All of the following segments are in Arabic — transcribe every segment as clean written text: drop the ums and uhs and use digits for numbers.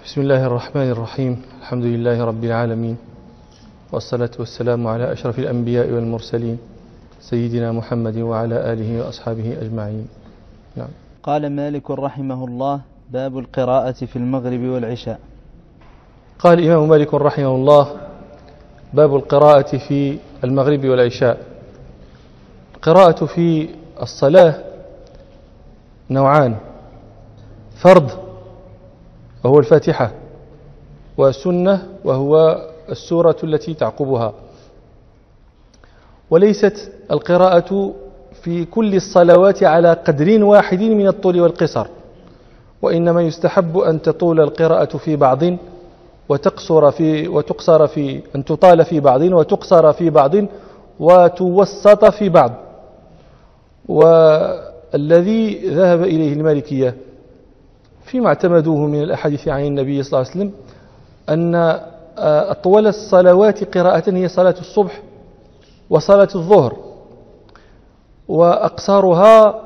بسم الله الرحمن الرحيم. الحمد لله رب العالمين، والصلاة والسلام على أشرف الأنبياء والمرسلين سيدنا محمد وعلى آله وأصحابه أجمعين. نعم. قال مالك رحمه الله: باب القراءة في المغرب والعشاء. قال الإمام مالك رحمه الله: باب القراءة في المغرب والعشاء. القراءة في الصلاة نوعان: فرض وهو الفاتحة، وسنة وهو السورة التي تعقبها. وليست القراءة في كل الصلوات على قدر واحد من الطول والقصر، وإنما يستحب أن تطول القراءة في بعض وتقصر في أن تطال في بعض وتقصر في بعض وتوسط في بعض. والذي ذهب إليه المالكية فيما اعتمدوه من الأحاديث عن النبي صلى الله عليه وسلم أن أطول الصلوات قراءة هي صلاة الصبح وصلاة الظهر، وأقصرها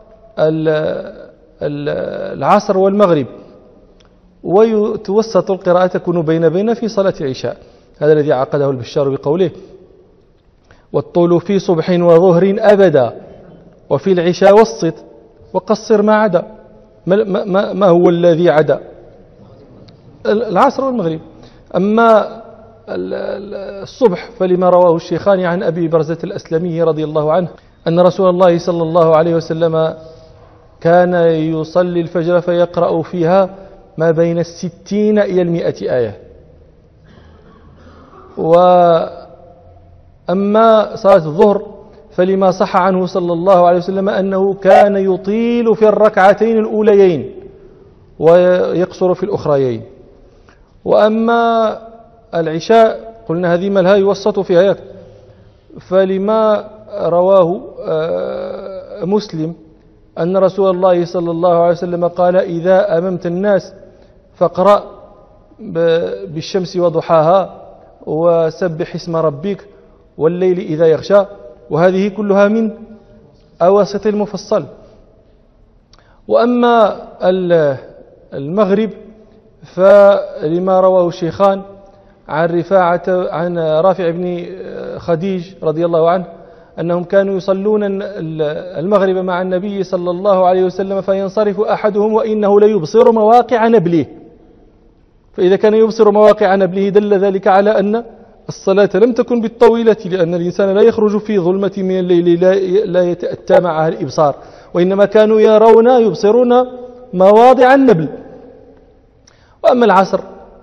العصر والمغرب، ويتوسط القراءة تكون بين في صلاة العشاء. هذا الذي عقده البشار بقوله: والطول في صبح وظهر أبدا، وفي العشاء وسط وقصر ما عدا. ما هو الذي عدا؟ العصر والمغرب. أما الصبح فلما رواه الشيخان عن أبي برزة الأسلمي رضي الله عنه أن رسول الله صلى الله عليه وسلم كان يصلي الفجر فيقرأ فيها ما بين 60 إلى 100 آية. وأما صلاة الظهر فلما صح عنه صلى الله عليه وسلم أنه كان يطيل في الركعتين الأوليين ويقصر في الأخريين. وأما العشاء قلنا هذه ملها يوسط فيها، فلما رواه مسلم أن رسول الله صلى الله عليه وسلم قال: إذا أممت الناس فاقرأ بالشمس وضحاها وسبح اسم ربك والليل إذا يغشى. وهذه كلها من أواسط المفصل. وأما المغرب فلما رواه الشيخان عن رافع بن خديج رضي الله عنه أنهم كانوا يصلون المغرب مع النبي صلى الله عليه وسلم فينصرف أحدهم وإنه ليبصر مواقع نبله. فإذا كان يبصر مواقع نبله دل ذلك على أن الصلاة لم تكن بالطويلة، لأن الإنسان لا يخرج في ظلمة من الليل لا يتأتى معها الإبصار، وإنما كانوا يبصرون مواضع النبل. وأما العصر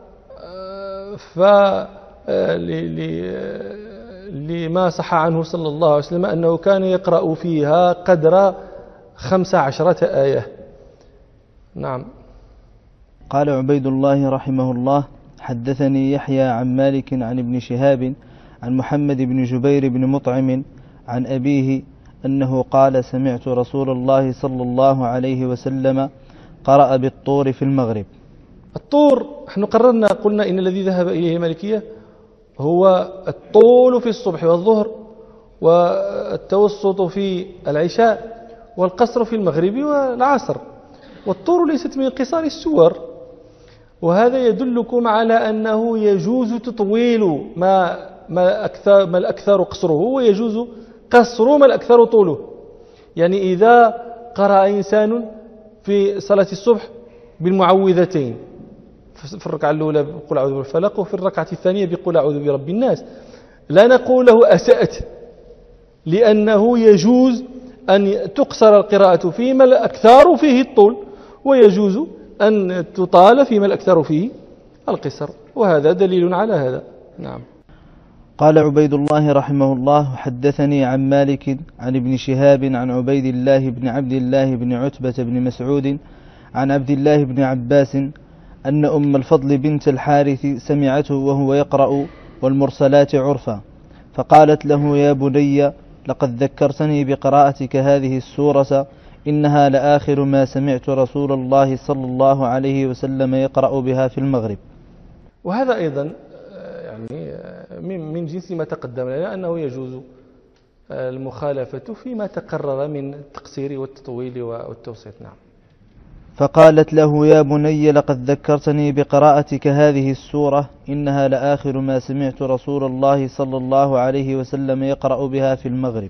لما صح عنه صلى الله عليه وسلم أنه كان يقرأ فيها قدر 15 آية. نعم. قال عبيد الله رحمه الله: حدثني يحيى عن مالك عن ابن شهاب عن محمد بن جبير بن مطعم عن أبيه أنه قال: سمعت رسول الله صلى الله عليه وسلم قرأ بالطور في المغرب. الطور نحن قلنا إن الذي ذهب إليه المالكية هو الطول في الصبح والظهر، والتوسط في العشاء، والقصر في المغرب والعصر. والطور ليست من قصار السور، وهذا يدلكم على أنه يجوز تطويل ما الأكثر قصره، ويجوز قصر ما الأكثر طوله. يعني إذا قرأ إنسان في صلاة الصبح بالمعوذتين في الركعة الأولى بقول أعوذ بالفلق، وفي الركعة الثانية بقول أعوذ برب الناس، لا نقول له أسأت، لأنه يجوز أن تقصر القراءة فيما الأكثر فيه الطول، ويجوز أن تطال فيما الأكثر فيه القصر، وهذا دليل على هذا. نعم. قال عبيد الله رحمه الله: حدثني عن مالك عن ابن شهاب عن عبيد الله بن عبد الله بن عتبة بن مسعود عن عبد الله بن عباس أن أم الفضل بنت الحارث سمعته وهو يقرأ والمرسلات عرفا، فقالت له: يا بني، لقد ذكرتني بقراءتك هذه السورة، إنها لآخر ما سمعت رسول الله صلى الله عليه وسلم يقرأ بها في المغرب. وهذا أيضا يعني من جنس ما تقدم لنا أنه يجوز المخالفة فيما تقرر من التقصير والتطويل والتوسيط. نعم. فقالت له: يا بني لقد ذكرتني بقراءتك هذه السورة، إنها لآخر ما سمعت رسول الله صلى الله عليه وسلم يقرأ بها في المغرب.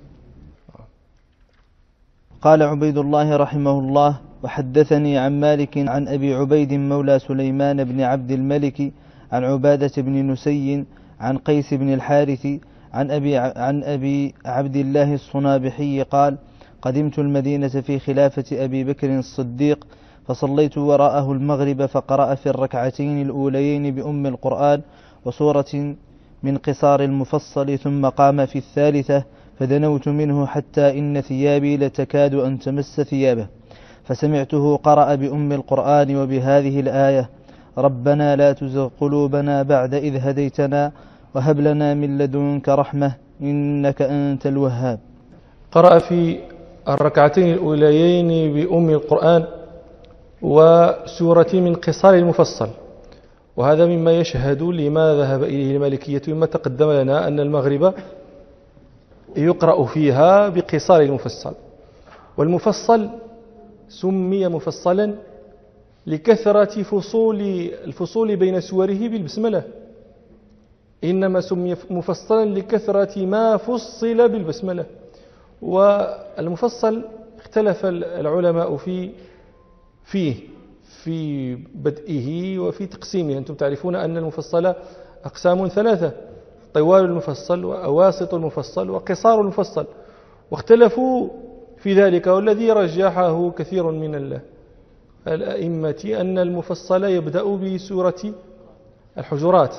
قال عبيد الله رحمه الله: وحدثني عن مالك عن أبي عبيد مولى سليمان بن عبد الملك عن عبادة بن نسي عن قيس بن الحارث عن أبي عبد الله الصنابحي قال: قدمت المدينة في خلافة أبي بكر الصديق، فصليت وراءه المغرب، فقرأ في الركعتين الأوليين بأم القرآن وسورة من قصار المفصل، ثم قام في الثالثة فدنوت منه حتى إن ثيابي لتكاد أن تمس ثيابه، فسمعته قرأ بأم القرآن وبهذه الآية: ربنا لا تزغ قلوبنا بعد إذ هديتنا وهب لنا من لدنك رحمة إنك أنت الوهاب. قرأ في الركعتين الأوليين بأم القرآن وسورة من قصار المفصل، وهذا مما يشهد لما ذهب إليه المالكية مما تقدم لنا أن المغرب يقرأ فيها بقصار المفصل. والمفصل سمي مفصلا لكثرة الفصول بين سوره بالبسملة، إنما سمي مفصلا لكثرة ما فصل بالبسملة. والمفصل اختلف العلماء في بدئه وفي تقسيمه. أنتم تعرفون أن المفصل أقسام ثلاثة: طوال المفصل وأواسط المفصل وقصار المفصل، واختلفوا في ذلك. والذي رجحه كثير من الأئمة أن المفصل يبدأ بسورة الحجرات،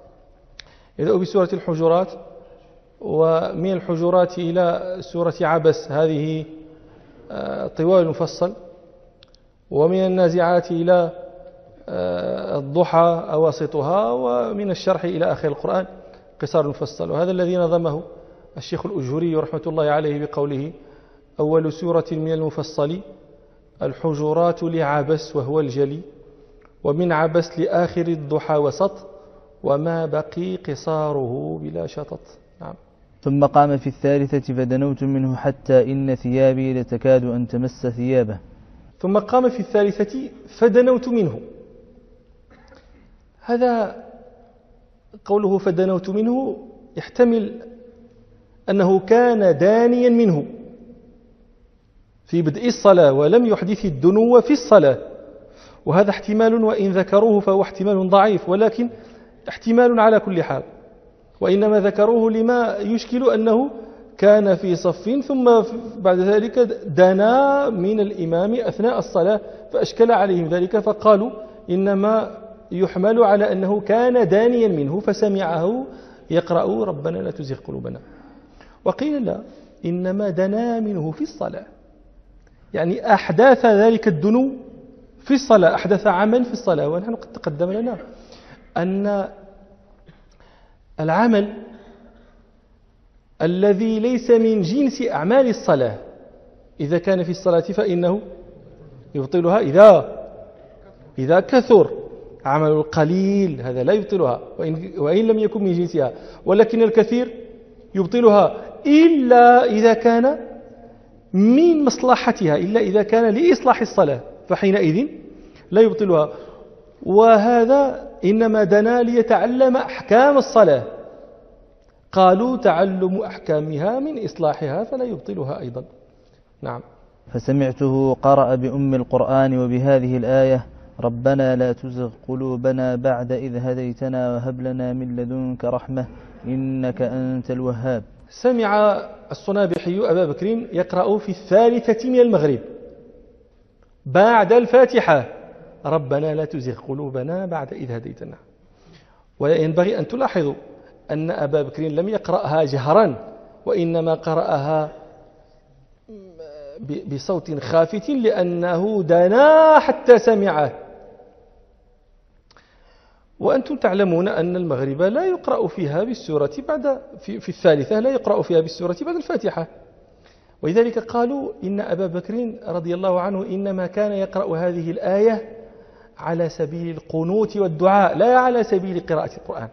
ومن الحجرات إلى سورة عبس هذه طوال المفصل، ومن النازعات إلى الضحى أواسطها، ومن الشرح إلى آخر القرآن قصار المفصل. وهذا الذي نظمه الشيخ الأجهري رحمة الله عليه بقوله: أول سورة من المفصل الحجرات لعبس وهو الجلي، ومن عبس لآخر الضحى وسط، وما بقي قصاره بلا شطط. نعم. ثم قام في الثالثة فدنوت منه حتى إن ثيابي لتكاد أن تمس ثيابه. ثم قام في الثالثة فدنوت منه، هذا قوله فدنوت منه يحتمل أنه كان دانيا منه في بدء الصلاة ولم يحدث الدنو في الصلاة، وهذا احتمال وإن ذكروه فهو احتمال ضعيف، ولكن احتمال على كل حال. وإنما ذكروه لما يشكل أنه كان في صف ثم بعد ذلك دنا من الإمام أثناء الصلاة فأشكل عليهم ذلك، فقالوا إنما يحمل على أنه كان دانيا منه فسمعه يقرأ ربنا لا تزغ قلوبنا. وقيل لا، إنما دنا منه في الصلاة، يعني أحداث ذلك الدنو في الصلاة، أحدث عمل في الصلاة. ونحن قد تقدم لنا أن العمل الذي ليس من جنس أعمال الصلاة إذا كان في الصلاة فإنه يبطلها إذا كثر. عمل القليل هذا لا يبطلها وإن لم يكن من جنسها، ولكن الكثير يبطلها إلا إذا كان من مصلحتها، إلا إذا كان لإصلاح الصلاة، فحينئذ لا يبطلها. وهذا إنما دنا ليتعلم أحكام الصلاة، قالوا تعلم أحكامها من إصلاحها فلا يبطلها أيضا. نعم. فسمعته قرأ بأم القرآن وبهذه الآية: ربنا لا تزغ قلوبنا بعد إذ هديتنا وهب لنا من لدنك رحمة إنك أنت الوهاب. سمع الصنابحي أبا بكر يقرأ في الثالثة من المغرب بعد الفاتحة: ربنا لا تزغ قلوبنا بعد إذ هديتنا. وينبغي أن تلاحظوا أن أبا بكر لم يقرأها جهرا، وإنما قرأها بصوت خافت لأنه دنا حتى سمعه. وأنتم تعلمون أن المغرب لا يقرأ فيها بالسورة في الثالثة لا يقرأ فيها بالسورة بعد الفاتحة، ولذلك قالوا إن أبا بكر رضي الله عنه إنما كان يقرأ هذه الآية على سبيل القنوت والدعاء لا على سبيل قراءة القرآن.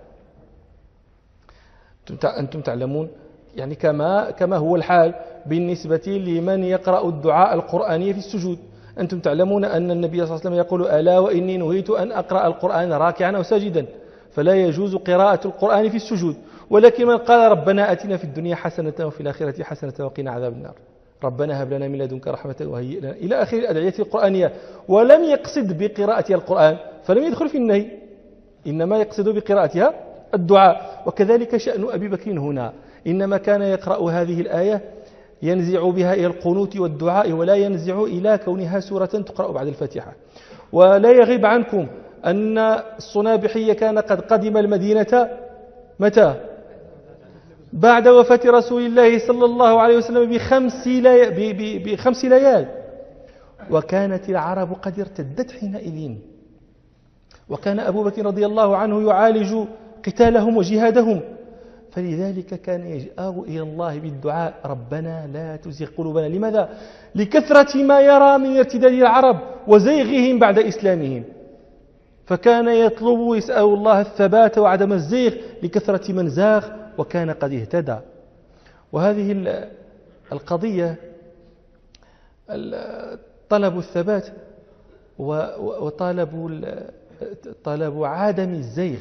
أنتم تعلمون يعني كما هو الحال بالنسبة لمن يقرأ الدعاء القرآني في السجود، أنتم تعلمون أن النبي صلى الله عليه وسلم يقول ألا وإني نهيت أن أقرأ القرآن راكعا أو ساجدا، فلا يجوز قراءة القرآن في السجود. ولكن من قال ربنا أتنا في الدنيا حسنة وفي الآخرة حسنة وقنا عذاب النار، ربنا هب لنا من لدنك رحمة وهيئ لنا إلى آخر الأدعية القرآنية، ولم يقصد بقراءة القرآن فلم يدخل في النهي، إنما يقصد بقراءتها الدعاء. وكذلك شأن أبي بكر هنا، إنما كان يقرأ هذه الآية ينزع بها إلى القنوت والدعاء، ولا ينزع إلى كونها سورة تقرأ بعد الفاتحة. ولا يغيب عنكم أن الصنابحي كان قد قدم المدينة متى؟ بعد وفاة رسول الله صلى الله عليه وسلم بخمس ليال، وكانت العرب قد ارتدت حينئذ، وكان أبو بكر رضي الله عنه يعالج قتالهم وجهادهم، فلذلك كان يجأر إلى الله بالدعاء ربنا لا تزغ قلوبنا. لماذا؟ لكثرة ما يرى من ارتداد العرب وزيغهم بعد إسلامهم، فكان يطلب ويسأل الله الثبات وعدم الزيغ لكثرة من زاغ وكان قد اهتدى. وهذه القضية طلب الثبات وطلب عدم الزيغ،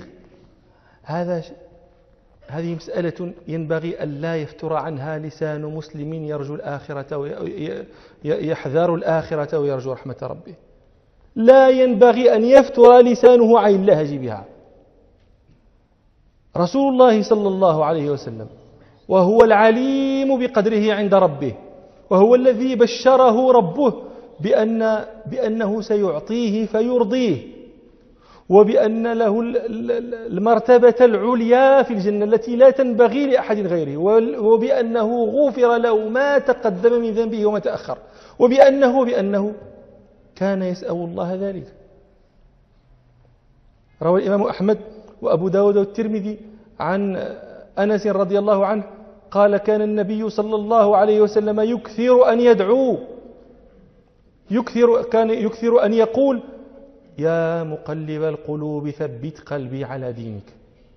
هذه مسألة ينبغي أن لا يفتر عنها لسان مسلم يرجو الآخرة يحذر الآخرة ويرجو رحمة ربه، لا ينبغي أن يفتر لسانه عن اللهج بها. رسول الله صلى الله عليه وسلم وهو العليم بقدره عند ربه، وهو الذي بشره ربه بأنه سيعطيه فيرضيه، وبأن له المرتبة العليا في الجنة التي لا تنبغي لأحد غيره، وبأنه غفر له ما تقدم من ذنبه وما تأخر، وبأنه كان يسأل الله ذلك. روى الإمام أحمد وأبو داود والترمذي عن أنس رضي الله عنه قال كان النبي صلى الله عليه وسلم يكثر أن يدعو، كان يكثر أن يقول يا مقلب القلوب ثبت قلبي على دينك.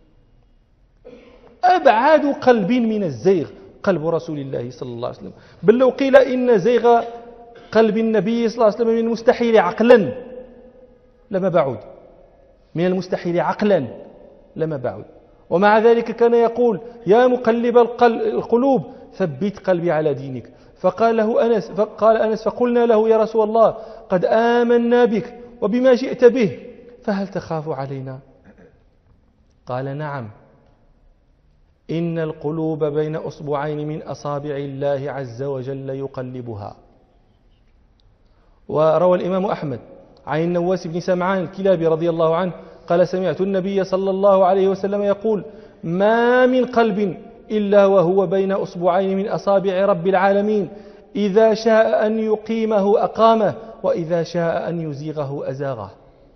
أبعد قلب من الزيغ قلب رسول الله صلى الله عليه وسلم، بل لو قيل إن زيغ قلب النبي صلى الله عليه وسلم من المستحيل عقلا لما بعد، من المستحيل عقلا لما بعد، ومع ذلك كان يقول يا مقلب القلوب ثبت قلبي على دينك. فقال أنس فقلنا له يا رسول الله قد آمنا بك وبما جئت به فهل تخاف علينا؟ قال نعم، إن القلوب بين أصبعين من أصابع الله عز وجل يقلبها. وروى الإمام أحمد عن النواس بن سمعان الكلابي رضي الله عنه قال سمعت النبي صلى الله عليه وسلم يقول ما من قلب إلا وهو بين أصبعين من أصابع رب العالمين، إذا شاء أن يقيمه أقامه وإذا شاء أن يزيغه أزاغه.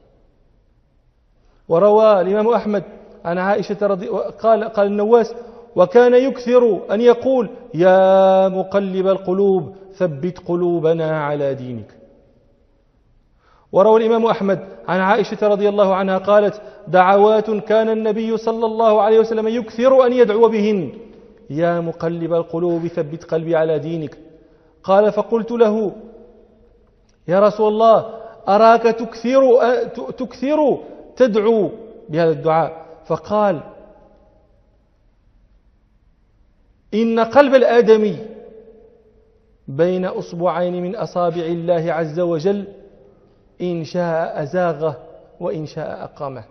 وروى الإمام أحمد عن عائشة قال النواس وكان يكثر أن يقول يا مقلب القلوب ثبت قلوبنا على دينك. وروى الإمام أحمد عن عائشة رضي الله عنها قالت دعوات كان النبي صلى الله عليه وسلم يكثر أن يدعو بهن يا مقلب القلوب ثبت قلبي على دينك. قال فقلت له يا رسول الله أراك تكثر تدعو بهذا الدعاء، فقال إن قلب الآدمي بين أصبعين من أصابع الله عز وجل إن شاء أزاغه وإن شاء أقامه.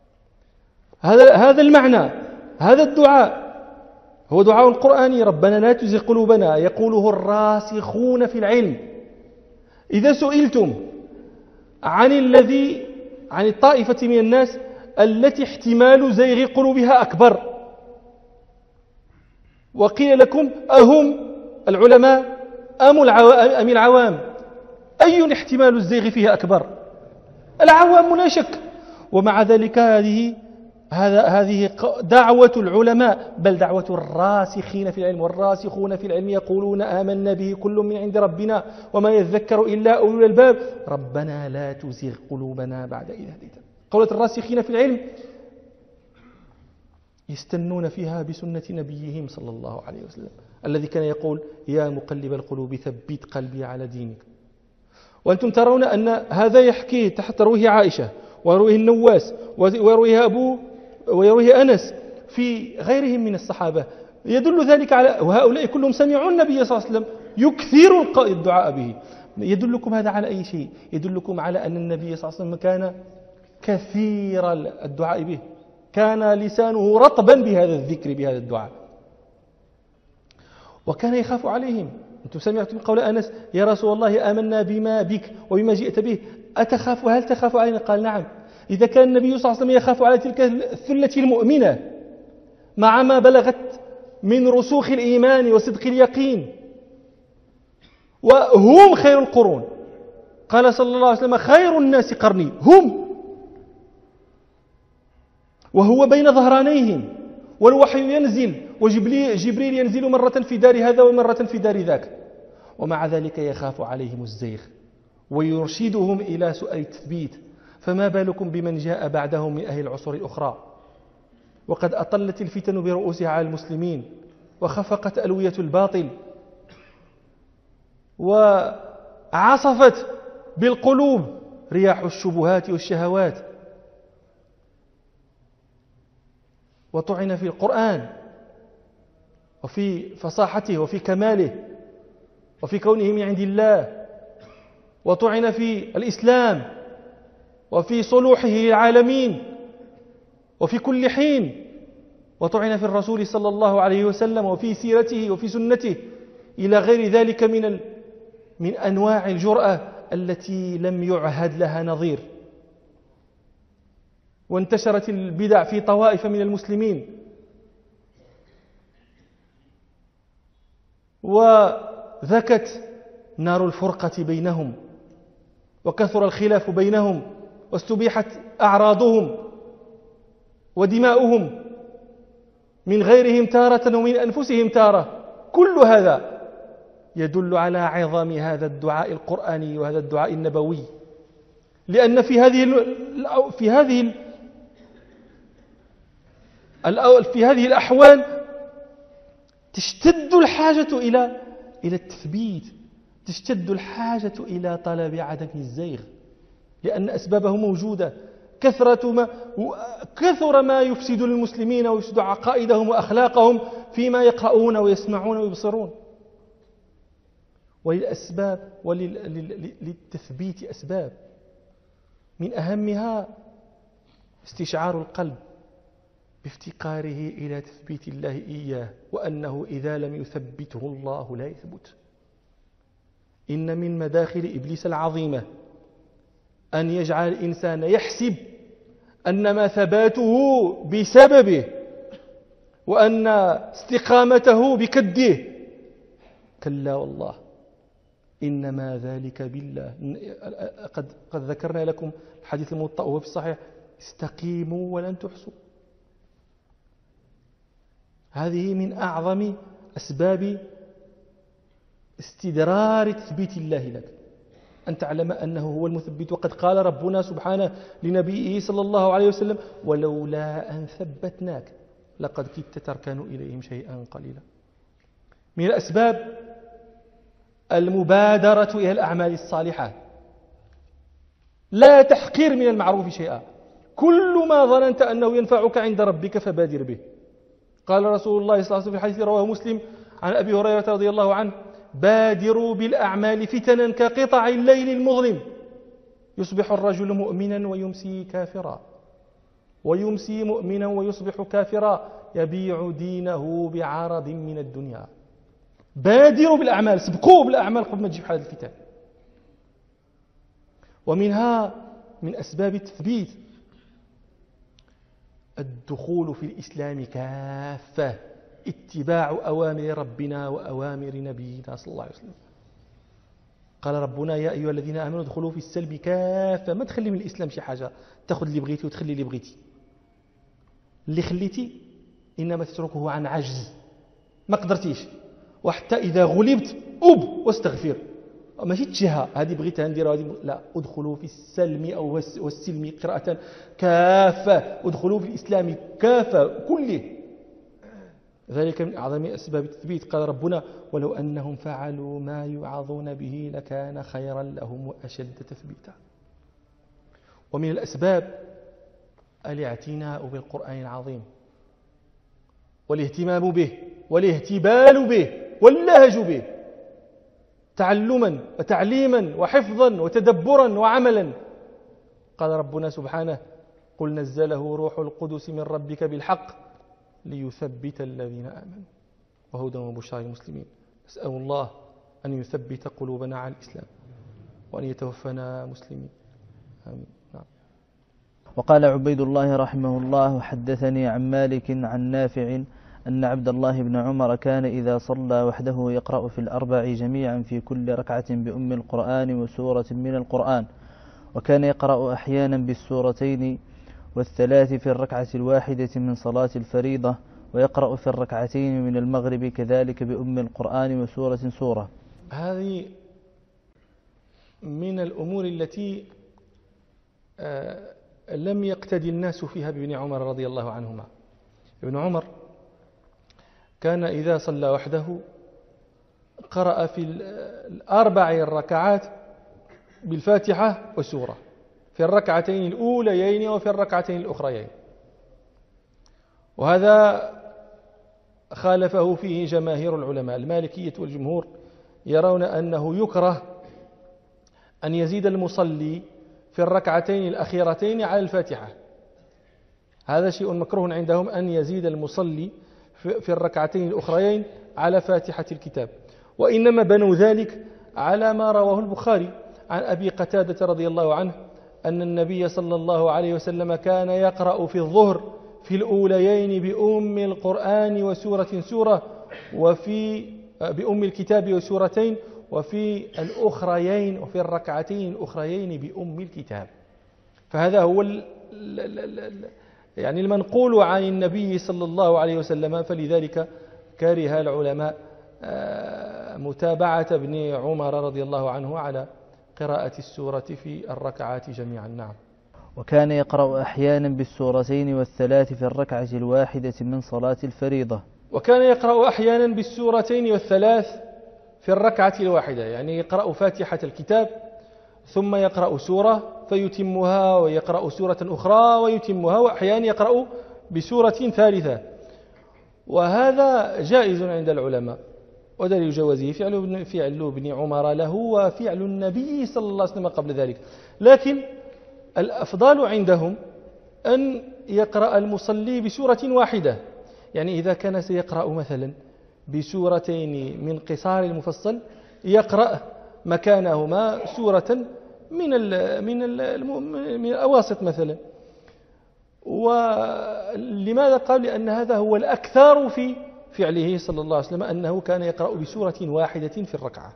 هذا المعنى، هذا الدعاء هو دعاء قرآني ربنا لا تزغ قلوبنا، يقوله الراسخون في العلم. إذا سئلتم عن الطائفة من الناس التي احتمال زيغ قلوبها أكبر، وقيل لكم أهم العلماء أم العوام، أي احتمال الزيغ فيها أكبر؟ العوام لا شك. ومع ذلك هذه دعوة العلماء، بل دعوة الراسخين في العلم، والراسخون في العلم يقولون آمنا به كل من عند ربنا وما يذكر إلا أولو الألباب ربنا لا تزغ قلوبنا بعد إذ هديتنا. قولة الراسخين في العلم يستنون فيها بسنة نبيهم صلى الله عليه وسلم الذي كان يقول يا مقلب القلوب ثبت قلبي على دينك. وأنتم ترون أن هذا يحكي ترويه عائشة ويرويه النواس ويرويه أنس في غيرهم من الصحابة، يدل ذلك على وهؤلاء كلهم سمعوا النبي صلى الله عليه وسلم يكثر الدعاء به. يدلكم هذا على أي شيء؟ يدلكم على أن النبي صلى الله عليه وسلم كان كثير الدعاء به، كان لسانه رطبا بهذا الذكر بهذا الدعاء، وكان يخاف عليهم. أنتم سمعتم قول أنس: يا رسول الله آمنا بما بك وبما جئت به، هل تخاف علينا؟ قال: نعم. إذا كان النبي صلى الله عليه وسلم يخاف على تلك الثلة المؤمنة مع ما بلغت من رسوخ الإيمان وصدق اليقين، وهم خير القرون، قال صلى الله عليه وسلم: خير الناس قرني، هم، وهو بين ظهرانيهم، والوحي ينزل وجبريل ينزل مرة في دار هذا ومرة في دار ذاك، ومع ذلك يخاف عليهم الزيغ ويرشدهم إلى سؤال التثبيت. فما بالكم بمن جاء بعدهم من أهل العصور الأخرى، وقد أطلت الفتن برؤوسها على المسلمين، وخفقت ألوية الباطل، وعصفت بالقلوب رياح الشبهات والشهوات، وطعن في القرآن وفي فصاحته وفي كماله وفي كونه من عند الله، وطعن في الإسلام وفي صلوحه للعالمين وفي كل حين، وطعن في الرسول صلى الله عليه وسلم وفي سيرته وفي سنته، إلى غير ذلك من أنواع الجرأة التي لم يعهد لها نظير. وانتشرت البدع في طوائف من المسلمين، وذكت نار الفرقة بينهم، وكثر الخلاف بينهم، واستبيحت أعراضهم ودماؤهم من غيرهم تارة ومن أنفسهم تارة. كل هذا يدل على عظم هذا الدعاء القرآني وهذا الدعاء النبوي، لأن في هذه الأحوال تشتد الحاجة إلى التثبيت، تشتد الحاجة إلى طلب عدم الزيغ، لأن أسبابه موجودة. كثر ما يفسد للمسلمين ويفسد عقائدهم وأخلاقهم فيما يقرؤون ويسمعون ويبصرون. وللأسباب وللتثبيت أسباب، من أهمها استشعار القلب بافتقاره إلى تثبيت الله إياه، وأنه إذا لم يثبته الله لا يثبت. إن من مداخل إبليس العظيمة أن يجعل الإنسان يحسب أنما ثباته بسببه وأن استقامته بكده. كلا والله، إنما ذلك بالله. قد ذكرنا لكم الحديث الموطأ وهو في الصحيح: استقيموا ولن تحصوا. هذه من أعظم أسباب استدرار تثبيت الله لك، أن تعلم أنه هو المثبت. وقد قال ربنا سبحانه لنبيه صلى الله عليه وسلم: ولولا أن ثبتناك لقد كدت تركن إليهم شيئا قليلا. من الأسباب المبادرة إلى الأعمال الصالحة، لا تحقير من المعروف شيئا، كل ما ظننت أنه ينفعك عند ربك فبادر به. قال رسول الله صلى الله عليه وسلم في الحديث رواه مسلم عن أبي هريرة رضي الله عنه: بادروا بالأعمال فتنا كقطع الليل المظلم، يصبح الرجل مؤمنا ويمسي كافرا، ويمسي مؤمنا ويصبح كافرا، يبيع دينه بعرض من الدنيا. بادروا بالأعمال، سبقوا بالأعمال قبل ما تجيب حال الفتن. ومنها من أسباب التثبيت الدخول في الإسلام كافة، اتباع أوامر ربنا وأوامر نبينا صلى الله عليه وسلم. قال ربنا: يا أيها الذين آمنوا ادخلوا في السلم كافة. ما تخلي من الإسلام شي حاجة، تأخذ اللي بغيتي وتخلي اللي بغيتي. اللي خليتي إنما تتركه عن عجز، ما قدرتيش، وحتى إذا غلبت واستغفر، ماشي تشهى هذه بغيتها نديرها هذه لا. ادخلوا في السلم أو والسلم قراءة كافة، ادخلوا في الإسلام كافة كله. ذلك من أعظم أسباب التثبيت. قال ربنا ولو أنهم فعلوا ما يوعظون به لكان خيرا لهم وأشد تثبيتا. ومن الأسباب الاعتناء بالقرآن العظيم والاهتمام به والاهتبال به واللهج به تعلما وتعليما وحفظا وتدبرا وعملا. قال ربنا سبحانه قل نزله روح القدس من ربك بالحق ليثبت الذين آمنوا وهدى وبشرى للمسلمين. نسأل الله أن يثبت قلوبنا على الإسلام وأن يتوفنا مسلمين آمين. وقال عبيد الله رحمه الله حدثني عن مالك عن نافع أن عبد الله بن عمر كان إذا صلى وحده يقرأ في الأربع جميعا في كل ركعة بأم القرآن وسورة من القرآن، وكان يقرأ أحيانا بالسورتين والثلاث في الركعة الواحدة من صلاة الفريضة، ويقرأ في الركعتين من المغرب كذلك بأم القرآن وسورة سورة. هذه من الأمور التي لم يقتدي الناس فيها بابن عمر رضي الله عنهما. ابن عمر كان إذا صلى وحده قرأ في الأربع الركعات بالفاتحة وسورة في الركعتين الأوليين وفي الركعتين الأخريين، وهذا خالفه فيه جماهير العلماء. المالكية والجمهور يرون أنه يكره أن يزيد المصلي في الركعتين الأخيرتين على الفاتحة، هذا شيء مكروه عندهم أن يزيد المصلي في الركعتين الأخريين على فاتحة الكتاب، وإنما بنوا ذلك على ما رواه البخاري عن أبي قتادة رضي الله عنه أن النبي صلى الله عليه وسلم كان يقرأ في الظهر في الأوليين بأم القرآن وسورة سورة، وفي بأم الكتاب وسورتين، وفي الأخريين وفي الركعتين الأخريين بأم الكتاب. فهذا هو يعني المنقول عن النبي صلى الله عليه وسلم، فلذلك كره العلماء متابعة ابن عمر رضي الله عنه على قراءة السورة في الركعات جميعا. نعم. وكان يقرأ أحيانا بالسورتين والثلاث في الركعة الواحدة من صلاة الفريضة. وكان يقرأ أحيانا بالسورتين والثلاث في الركعة الواحدة، يعني يقرأ فاتحة الكتاب ثم يقرأ سورة فيتمها ويقرأ سورة أخرى ويتمها، وأحيانا يقرأ بسورة ثالثة، وهذا جائز عند العلماء، ودليل جوازه فعل ابن عمر له وفعل النبي صلى الله عليه وسلم قبل ذلك. لكن الأفضل عندهم أن يقرأ المصلي بسورة واحدة، يعني إذا كان سيقرأ مثلا بسورتين من قصار المفصل يقرأ مكانهما سورة من الأواسط مثلا. ولماذا قال؟ لأن هذا هو الأكثر في فعله صلى الله عليه وسلم، أنه كان يقرأ بسورة واحدة في الركعة.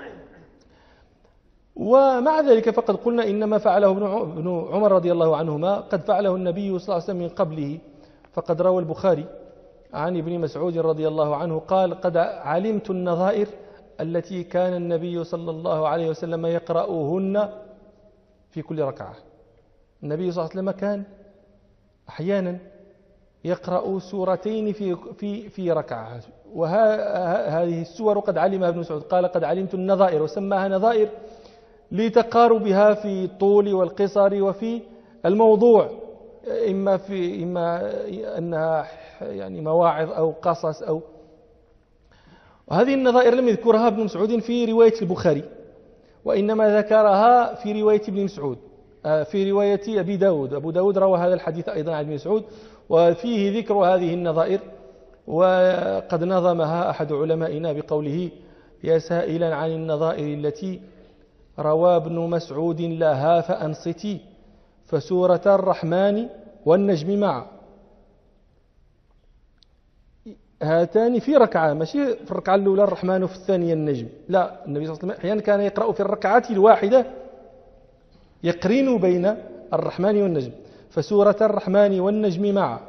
ومع ذلك فقد قلنا إنما فعله ابن عمر رضي الله عنهما قد فعله النبي صلى الله عليه وسلم من قبله، فقد روى البخاري عن ابن مسعود رضي الله عنه قال قد علمت النظائر التي كان النبي صلى الله عليه وسلم يقرأهن في كل ركعة. النبي صلى الله عليه وسلم كان أحيانا يقرأ سورتين في ركعة، وهذه السور قد علمها ابن مسعود، قال قد علمت النظائر، وسماها نظائر لتقاربها في الطول والقصر وفي الموضوع، إما أنها يعني مواعظ أو قصص أو. وهذه النظائر لم يذكرها ابن مسعود في رواية البخاري، وإنما ذكرها في رواية ابن مسعود في رواية أبي داود. أبو داود روى هذا الحديث أيضا عن ابن مسعود وفيه ذكر هذه النظائر، وقد نظمها أحد علمائنا بقوله يا سائلا عن النظائر التي روى ابن مسعود لها فأنصتي فسورة الرحمن والنجم معا. هاتان في ركعة، ماشي في الركعة الأولى الرحمن وفي الثانية النجم، لا، النبي صلى الله عليه وسلم أحيانا كان يقرأ في الركعة الواحدة يقرن بين الرحمن والنجم، فسورة الرحمن والنجم معا.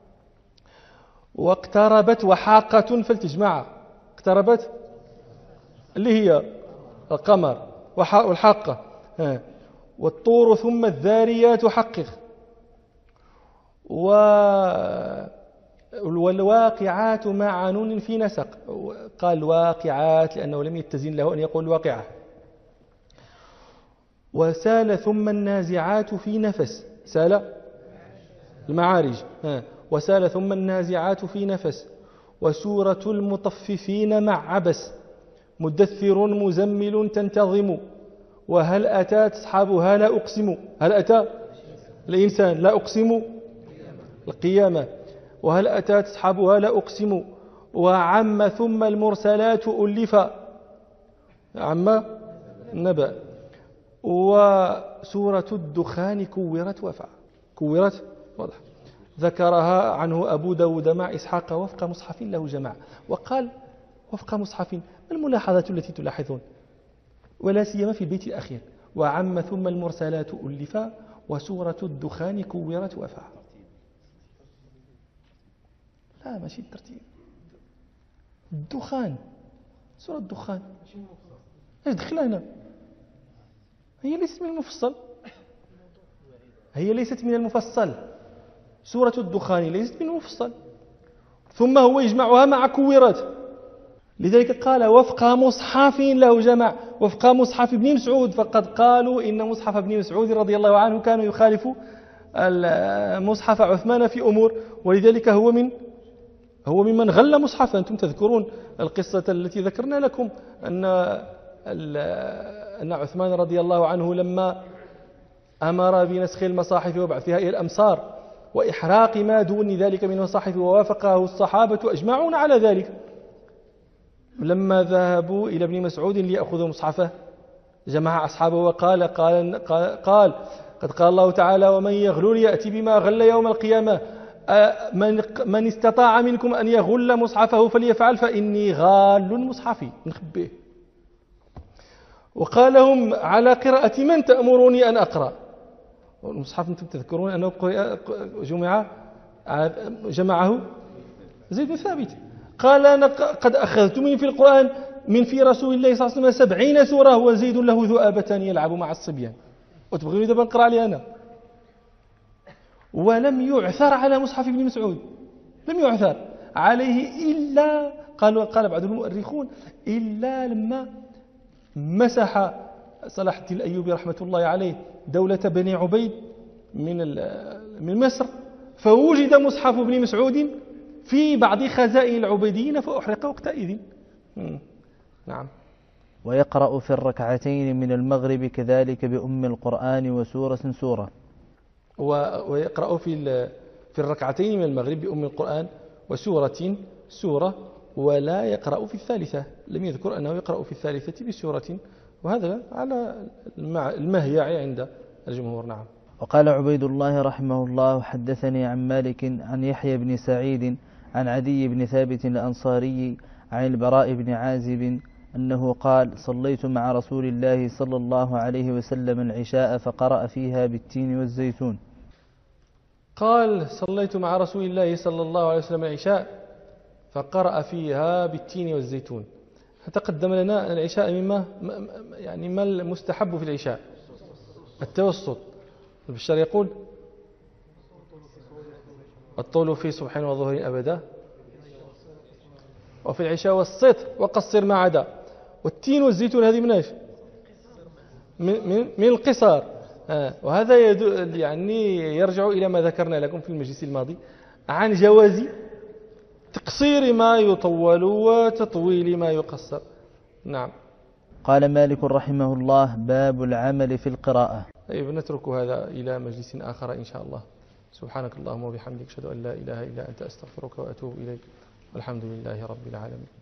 واقتربت وحاقة فلتجمعا، اقتربت اللي هي القمر والحاقة، والطور ثم الذاريات حقق، والواقعات مع نون في نسق، قال واقعات لأنه لم يتزن له أن يقول واقعة. وسال ثم النازعات في نفس، سال المعارج، وسال ثم النازعات في نفس. وسورة المطففين مع عبس، مدثر مزمل تنتظم. وهل أتى تصحابها لا أقسم، هل أتى الإنسان لا أقسم القيامة. وهل أتى تصحابها لا أقسم. وعم ثم المرسلات ألفا، عم النبأ. وسورة الدخان كورت وفع، كورت واضح، ذكرها عنه أبو داود مع إسحاق وفق مصحف له جمع. وقال وفق مصحف، ما الملاحظات التي تلاحظون ولا سيما في البيت الأخير؟ وعم ثم المرسلات ألفا وسورة الدخان كورت وفع. لا ماشي الترتيب، الدخان، سورة الدخان ايش دخلها هنا؟ هي ليست من المفصل، هي ليست من المفصل، سورة الدخان ليست من المفصل، ثم هو يجمعها مع كورت. لذلك قال وفق مصحف له جمع، وفق مصحف ابن مسعود، فقد قالوا إن مصحف ابن مسعود رضي الله عنه كان يخالف مصحف عثمان في أمور، ولذلك هو ممن غل مصحفا. أنتم تذكرون القصة التي ذكرنا لكم أن عثمان رضي الله عنه لما أمر بنسخ المصاحف وبعثها إلى الأمصار وإحراق ما دون ذلك من المصاحف، ووافقه الصحابة أجمعون على ذلك. لما ذهبوا إلى ابن مسعود ليأخذوا مصحفه جمع أصحابه وقال قد قال الله تعالى ومن يغلل يأتي بما غل يوم القيامة، من استطاع منكم أن يغل مصحفه فليفعل فإني غال مصحفي نخبيه. وقال لهم على قراءة من تأمروني أن أقرأ؟ المصحف أنتم تذكرون أنه جمعه زيد بن ثابت. قال أنا قد أخذت من في القرآن من في رسول الله صلى الله عليه وسلم 70 سورة وزيد له ذؤابتان يلعب مع الصبيان، وتبغوني دابا نقرأ عليه أنا؟ ولم يعثر على مصحف ابن مسعود، لم يعثر عليه إلا قال بعض المؤرخون إلا لما مسح صلاح الدين الأيوبي رحمة الله عليه دولة بني عبيد من مصر، فوجد مصحف ابن مسعود في بعض خزائن العبيديين فأحرق وقتئذ. نعم. ويقرأ في الركعتين من المغرب كذلك بأم القرآن وسورة سورة. ويقرأ في الركعتين من المغرب بأم القرآن وسورة سورة، ولا يقرأ في الثالثة، لم يذكر أنه يقرأ في الثالثة بسورة، وهذا على المهيع عند الجمهور. نعم. وقال عبيد الله رحمه الله حدثني عن مالك عن يحيى بن سعيد عن عدي بن ثابت الأنصاري عن البراء بن عازب أنه قال صليت مع رسول الله صلى الله عليه وسلم العشاء فقرأ فيها بالتين والزيتون. قال صليت مع رسول الله صلى الله عليه وسلم العشاء فقرأ فيها بالتين والزيتون. تقدم لنا العشاء مما يعني ما المستحب في العشاء؟ التوسط. البشار يقول الطول في صبح وظهر أبدا، وفي العشاء والسطر وقصر ما عدا. والتين والزيتون هذه من ايش؟ من القصار. وهذا يعني يرجع إلى ما ذكرنا لكم في المجلس الماضي عن جواز تقصير ما يطول وتطويل ما يقصر. نعم. قال مالك رحمه الله باب العمل في القراءة. طيب نترك هذا إلى مجلس آخر إن شاء الله. سبحانك اللهم وبحمدك أشهد أن لا إله إلا أنت أستغفرك وأتوب إليك، والحمد لله رب العالمين.